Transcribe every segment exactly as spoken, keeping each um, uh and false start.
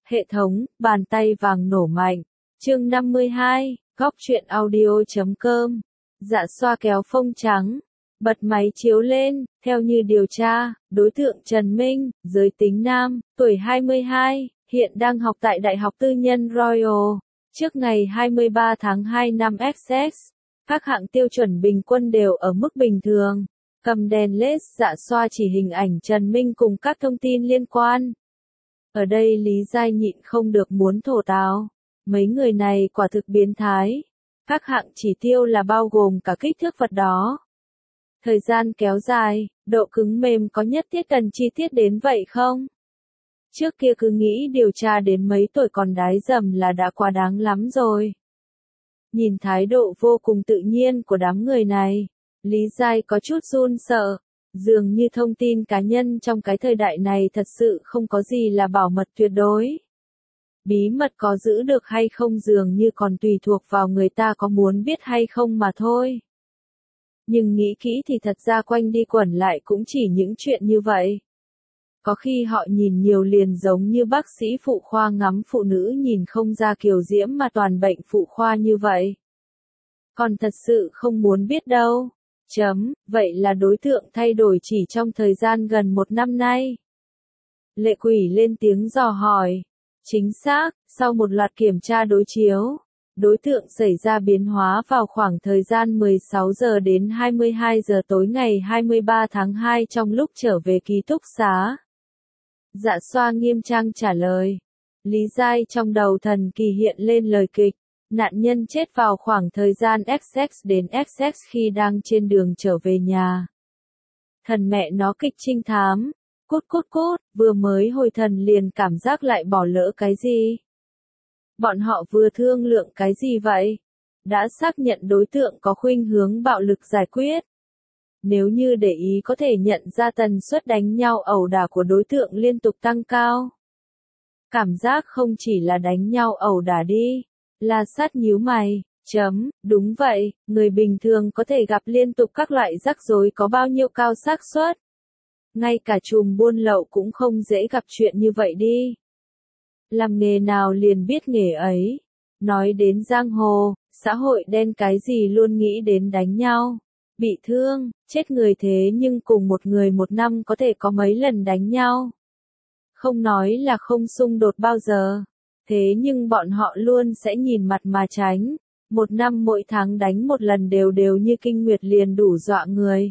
Hệ thống, bàn tay vàng nổ mạnh. Chương năm mươi hai, góc truyện audio chấm com. Dạ xoa kéo phông trắng. Bật máy chiếu lên, theo như điều tra, đối tượng Trần Minh, giới tính nam, tuổi hai mươi hai, hiện đang học tại Đại học Tư nhân Royal. Trước ngày hai mươi ba tháng hai năm ích ích, các hạng tiêu chuẩn bình quân đều ở mức bình thường. Cầm đèn led dạ xoa chỉ hình ảnh Trần Minh cùng các thông tin liên quan. Ở đây Lý Giai nhịn không được muốn thổ táo. Mấy người này quả thực biến thái. Các hạng chỉ tiêu là bao gồm cả kích thước vật đó. Thời gian kéo dài, độ cứng mềm có nhất thiết cần chi tiết đến vậy không? Trước kia cứ nghĩ điều tra đến mấy tuổi còn đái dầm là đã quá đáng lắm rồi. Nhìn thái độ vô cùng tự nhiên của đám người này, Lý Giai có chút run sợ. Dường như thông tin cá nhân trong cái thời đại này thật sự không có gì là bảo mật tuyệt đối. Bí mật có giữ được hay không dường như còn tùy thuộc vào người ta có muốn biết hay không mà thôi. Nhưng nghĩ kỹ thì thật ra quanh đi quẩn lại cũng chỉ những chuyện như vậy. Có khi họ nhìn nhiều liền giống như bác sĩ phụ khoa ngắm phụ nữ nhìn không ra kiều diễm mà toàn bệnh phụ khoa như vậy. Còn thật sự không muốn biết đâu. Chấm, vậy là đối tượng thay đổi chỉ trong thời gian gần một năm nay. Lệ Quỷ lên tiếng dò hỏi. Chính xác, sau một loạt kiểm tra đối chiếu, đối tượng xảy ra biến hóa vào khoảng thời gian mười sáu giờ đến hai mươi hai giờ tối ngày hai mươi ba tháng hai trong lúc trở về ký túc xá. Dạ xoa nghiêm trang trả lời. Lý Giai trong đầu thần kỳ hiện lên lời kịch. Nạn nhân chết vào khoảng thời gian ích ích đến ích ích khi đang trên đường trở về nhà. Thần mẹ nó kịch trinh thám. Cút cút cút, vừa mới hồi thần liền cảm giác lại bỏ lỡ cái gì. Bọn họ vừa thương lượng cái gì vậy? Đã xác nhận đối tượng có khuynh hướng bạo lực giải quyết. Nếu như để ý có thể nhận ra tần suất đánh nhau ẩu đả của đối tượng liên tục tăng cao. Cảm giác không chỉ là đánh nhau ẩu đả đi. La Sát nhíu mày, chấm, đúng vậy, người bình thường có thể gặp liên tục các loại rắc rối có bao nhiêu cao xác suất. Ngay cả trùm buôn lậu cũng không dễ gặp chuyện như vậy đi. Làm nghề nào liền biết nghề ấy. Nói đến giang hồ, xã hội đen cái gì luôn nghĩ đến đánh nhau, bị thương, chết người thế nhưng cùng một người một năm có thể có mấy lần đánh nhau. Không nói là không xung đột bao giờ. Thế nhưng bọn họ luôn sẽ nhìn mặt mà tránh. Một năm mỗi tháng đánh một lần đều đều như kinh nguyệt liền đủ dọa người.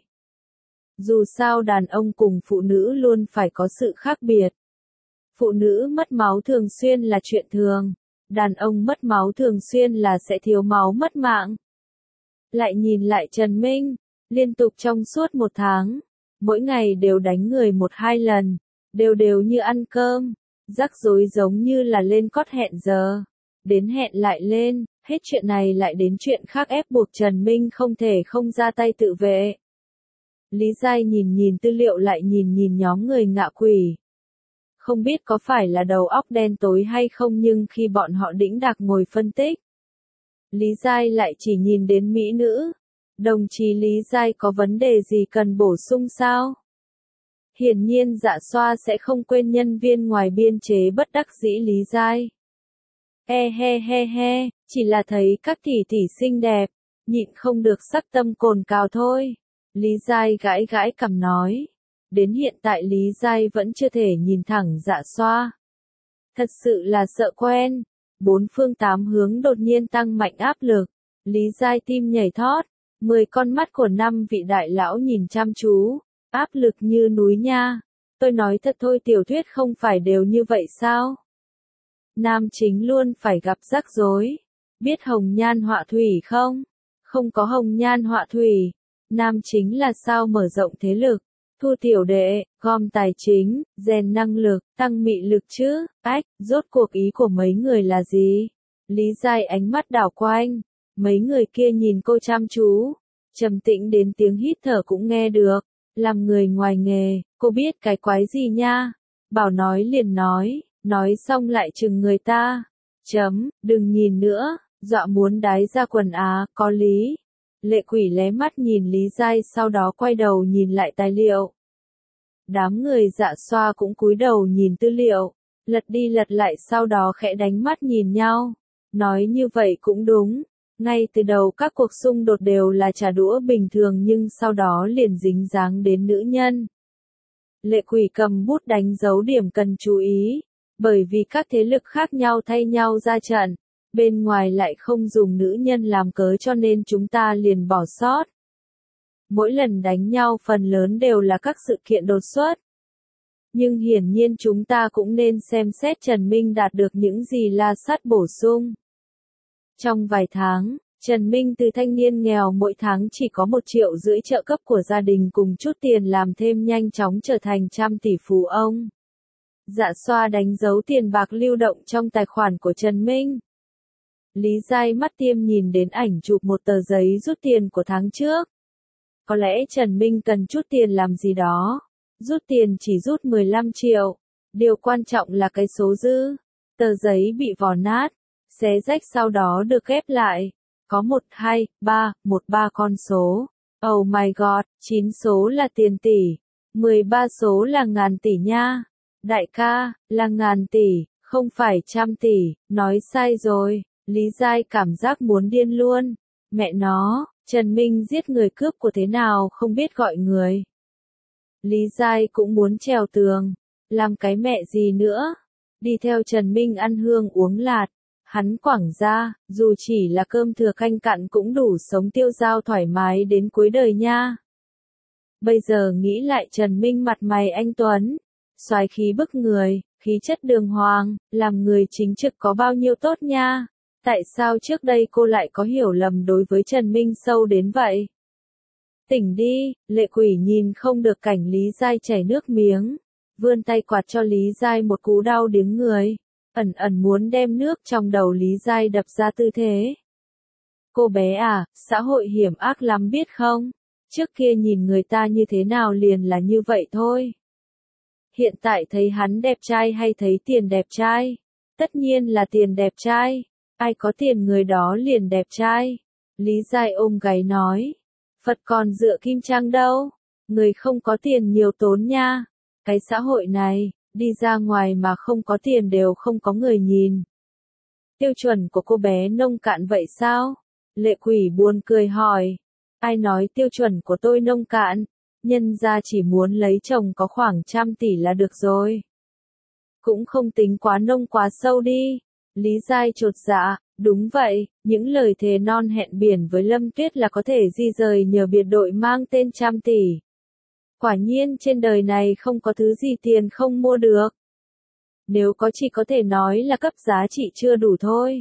Dù sao đàn ông cùng phụ nữ luôn phải có sự khác biệt. Phụ nữ mất máu thường xuyên là chuyện thường. Đàn ông mất máu thường xuyên là sẽ thiếu máu mất mạng. Lại nhìn lại Trần Minh. Liên tục trong suốt một tháng. Mỗi ngày đều đánh người một hai lần. Đều đều như ăn cơm. Rắc rối giống như là lên cót hẹn giờ. Đến hẹn lại lên, hết chuyện này lại đến chuyện khác ép buộc Trần Minh không thể không ra tay tự vệ. Lý Giai nhìn nhìn tư liệu lại nhìn nhìn nhóm người ngạ quỷ. Không biết có phải là đầu óc đen tối hay không nhưng khi bọn họ đĩnh đạc ngồi phân tích. Lý Giai lại chỉ nhìn đến mỹ nữ. Đồng chí Lý Giai có vấn đề gì cần bổ sung sao? Hiển nhiên dạ xoa sẽ không quên nhân viên ngoài biên chế bất đắc dĩ Lý Giai. He he he he, chỉ là thấy các tỷ tỷ xinh đẹp, nhịn không được sắc tâm cồn cào thôi. Lý Giai gãi gãi cằm nói. Đến hiện tại Lý Giai vẫn chưa thể nhìn thẳng dạ xoa. Thật sự là sợ quen. Bốn phương tám hướng đột nhiên tăng mạnh áp lực. Lý Giai tim nhảy thót. Mười con mắt của năm vị đại lão nhìn chăm chú. Áp lực như núi nha. Tôi nói thật thôi tiểu thuyết không phải đều như vậy sao? Nam chính luôn phải gặp rắc rối. Biết hồng nhan họa thủy không? Không có hồng nhan họa thủy. Nam chính là sao mở rộng thế lực, thu tiểu đệ, gom tài chính, rèn năng lực, tăng mị lực chứ? Ách, rốt cuộc ý của mấy người là gì? Lý Giai ánh mắt đảo quanh. Mấy người kia nhìn cô chăm chú. Trầm tĩnh đến tiếng hít thở cũng nghe được. Làm người ngoài nghề, cô biết cái quái gì nha? Bảo nói liền nói, nói xong lại chừng người ta. Chấm, đừng nhìn nữa, dọa muốn đái ra quần á, có lý. Lệ Quỷ lé mắt nhìn Lý Giai sau đó quay đầu nhìn lại tài liệu. Đám người dạ xoa cũng cúi đầu nhìn tư liệu. Lật đi lật lại sau đó khẽ đánh mắt nhìn nhau. Nói như vậy cũng đúng. Ngay từ đầu các cuộc xung đột đều là trả đũa bình thường nhưng sau đó liền dính dáng đến nữ nhân. Lệ Quỷ cầm bút đánh dấu điểm cần chú ý. Bởi vì các thế lực khác nhau thay nhau ra trận. Bên ngoài lại không dùng nữ nhân làm cớ cho nên chúng ta liền bỏ sót. Mỗi lần đánh nhau phần lớn đều là các sự kiện đột xuất. Nhưng hiển nhiên chúng ta cũng nên xem xét Trần Minh đạt được những gì La Sát bổ sung. Trong vài tháng, Trần Minh từ thanh niên nghèo mỗi tháng chỉ có một triệu rưỡi trợ cấp của gia đình cùng chút tiền làm thêm nhanh chóng trở thành trăm tỷ phú ông. Dạ xoa đánh dấu tiền bạc lưu động trong tài khoản của Trần Minh. Lý Giai mắt tiêm nhìn đến ảnh chụp một tờ giấy rút tiền của tháng trước. Có lẽ Trần Minh cần chút tiền làm gì đó. Rút tiền chỉ rút mười lăm triệu. Điều quan trọng là cái số dư. Tờ giấy bị vò nát, xé rách sau đó được ghép lại. Có một, hai, ba, một ba con số. Oh my god, chín số là tiền tỷ. mười ba số là ngàn tỷ nha. Đại ca, là ngàn tỷ, không phải trăm tỷ, nói sai rồi. Lý Giai cảm giác muốn điên luôn. Mẹ nó, Trần Minh giết người cướp của thế nào không biết gọi người. Lý Giai cũng muốn trèo tường. Làm cái mẹ gì nữa. Đi theo Trần Minh ăn hương uống lạt. Hắn quảng ra, dù chỉ là cơm thừa canh cặn cũng đủ sống tiêu dao thoải mái đến cuối đời nha. Bây giờ nghĩ lại Trần Minh mặt mày anh tuấn. Soái khí bức người, khí chất đường hoàng, làm người chính trực có bao nhiêu tốt nha. Tại sao trước đây cô lại có hiểu lầm đối với Trần Minh sâu đến vậy? Tỉnh đi, Lệ Quỷ nhìn không được cảnh Lý Giai chảy nước miếng. Vươn tay quạt cho Lý Giai một cú đau điếng người. Ẩn ẩn muốn đem nước trong đầu Lý Giai đập ra tư thế. Cô bé à, xã hội hiểm ác lắm biết không? Trước kia nhìn người ta như thế nào liền là như vậy thôi. Hiện tại thấy hắn đẹp trai hay thấy tiền đẹp trai? Tất nhiên là tiền đẹp trai. Ai có tiền người đó liền đẹp trai. Lý Giai ôm gáy nói. Phật còn dựa kim trang đâu. Người không có tiền nhiều tốn nha. Cái xã hội này, đi ra ngoài mà không có tiền đều không có người nhìn. Tiêu chuẩn của cô bé nông cạn vậy sao? Lệ Quỷ buồn cười hỏi. Ai nói tiêu chuẩn của tôi nông cạn? Nhân ra chỉ muốn lấy chồng có khoảng trăm tỷ là được rồi. Cũng không tính quá nông quá sâu đi. Lý Giai chột dạ, đúng vậy, những lời thề non hẹn biển với Lâm Tuyết là có thể di rời nhờ biệt đội mang tên trăm tỷ. Quả nhiên trên đời này không có thứ gì tiền không mua được. Nếu có chỉ có thể nói là cấp giá trị chưa đủ thôi.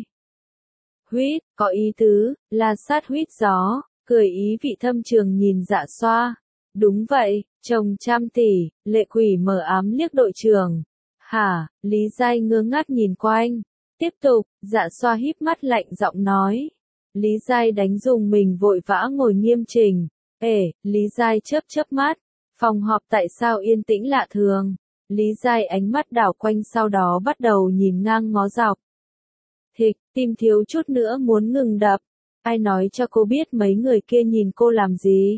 Huýt, có ý tứ, là sát huýt gió, cười ý vị thâm trường nhìn Dạ Xoa. Đúng vậy, chồng trăm tỷ, Lệ Quỷ mờ ám liếc đội trưởng. Hả, Lý Giai ngơ ngác nhìn quanh. Tiếp tục, Dạ Xoa híp mắt lạnh giọng nói. Lý Giai đánh dùng mình vội vã ngồi nghiêm chỉnh. Ê, Lý Giai chớp chớp mắt. Phòng họp tại sao yên tĩnh lạ thường. Lý Giai ánh mắt đảo quanh sau đó bắt đầu nhìn ngang ngó dọc. Thịch, tim thiếu chút nữa muốn ngừng đập. Ai nói cho cô biết mấy người kia nhìn cô làm gì?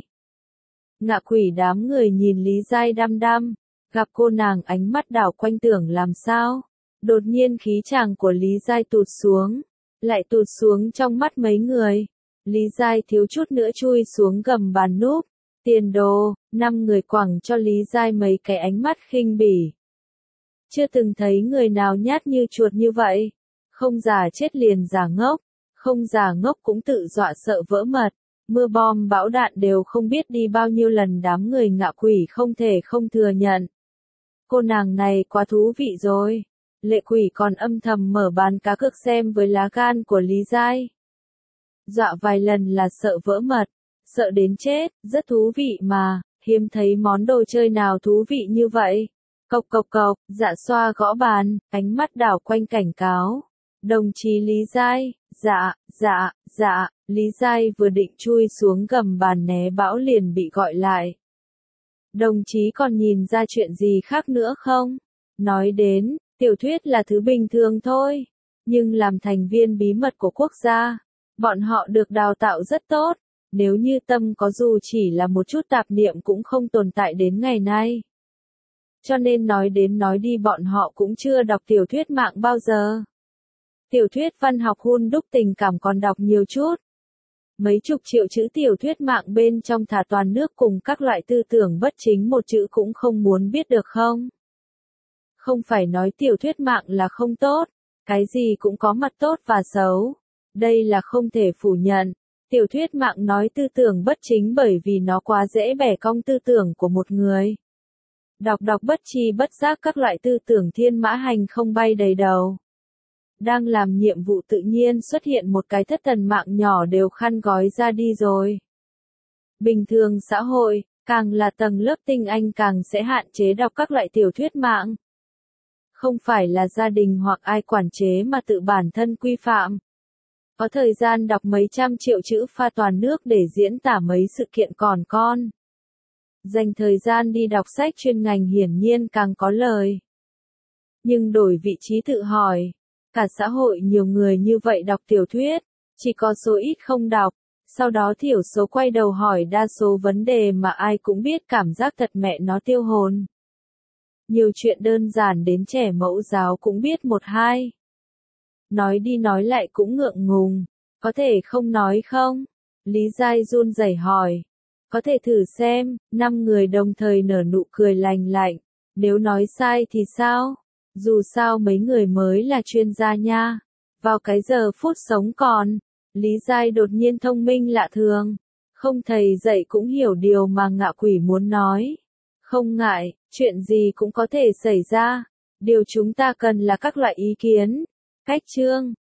Ngạ Quỷ đám người nhìn Lý Giai đăm đăm. Gặp cô nàng ánh mắt đảo quanh tưởng làm sao? Đột nhiên khí chàng của Lý Giai tụt xuống. Lại tụt xuống trong mắt mấy người. Lý Giai thiếu chút nữa chui xuống gầm bàn núp. Tiền đồ, năm người quẳng cho Lý Giai mấy cái ánh mắt khinh bỉ. Chưa từng thấy người nào nhát như chuột như vậy. Không giả chết liền giả ngốc. Không giả ngốc cũng tự dọa sợ vỡ mật. Mưa bom bão đạn đều không biết đi bao nhiêu lần đám người Ngạ Quỷ không thể không thừa nhận. Cô nàng này quá thú vị rồi. Lệ Quỷ còn âm thầm mở bàn cá cược xem với lá gan của Lý Giai. Dọa vài lần là sợ vỡ mật. Sợ đến chết, rất thú vị mà, hiếm thấy món đồ chơi nào thú vị như vậy. Cộc cộc cộc, Dạ Xoa gõ bàn, ánh mắt đảo quanh cảnh cáo. Đồng chí Lý Giai, dạ, dạ, dạ, Lý Giai vừa định chui xuống gầm bàn né bão liền bị gọi lại. Đồng chí còn nhìn ra chuyện gì khác nữa không? Nói đến, tiểu thuyết là thứ bình thường thôi, nhưng làm thành viên bí mật của quốc gia, bọn họ được đào tạo rất tốt. Nếu như tâm có dù chỉ là một chút tạp niệm cũng không tồn tại đến ngày nay. cho nên nói đến nói đi bọn họ cũng chưa đọc tiểu thuyết mạng bao giờ. Tiểu thuyết văn học hun đúc tình cảm còn đọc nhiều chút. Mấy chục triệu chữ tiểu thuyết mạng bên trong thả toàn nước cùng các loại tư tưởng bất chính một chữ cũng không muốn biết được không? Không phải nói tiểu thuyết mạng là không tốt, cái gì cũng có mặt tốt và xấu. Đây là không thể phủ nhận. Tiểu thuyết mạng nói tư tưởng bất chính bởi vì nó quá dễ bẻ cong tư tưởng của một người. Đọc đọc bất tri bất giác các loại tư tưởng thiên mã hành không bay đầy đầu. Đang làm nhiệm vụ tự nhiên xuất hiện một cái thất thần mạng nhỏ đều khăn gói ra đi rồi. Bình thường xã hội, càng là tầng lớp tinh anh càng sẽ hạn chế đọc các loại tiểu thuyết mạng. Không phải là gia đình hoặc ai quản chế mà tự bản thân quy phạm. Có thời gian đọc mấy trăm triệu chữ pha toàn nước để diễn tả mấy sự kiện còn con. Dành thời gian đi đọc sách chuyên ngành hiển nhiên càng có lời. Nhưng đổi vị trí tự hỏi, cả xã hội nhiều người như vậy đọc tiểu thuyết, chỉ có số ít không đọc, sau đó thiểu số quay đầu hỏi đa số vấn đề mà ai cũng biết cảm giác thật mẹ nó tiêu hồn. Nhiều chuyện đơn giản đến trẻ mẫu giáo cũng biết một hai. Nói đi nói lại cũng ngượng ngùng, có thể không nói không? Lý Giai run rẩy hỏi. Có thể thử xem, năm người đồng thời nở nụ cười lành lạnh, nếu nói sai thì sao? Dù sao mấy người mới là chuyên gia nha. Vào cái giờ phút sống còn, Lý Giai đột nhiên thông minh lạ thường. Không thầy dạy cũng hiểu điều mà ngạ quỷ muốn nói. Không ngại, chuyện gì cũng có thể xảy ra. Điều chúng ta cần là các loại ý kiến, cách chương,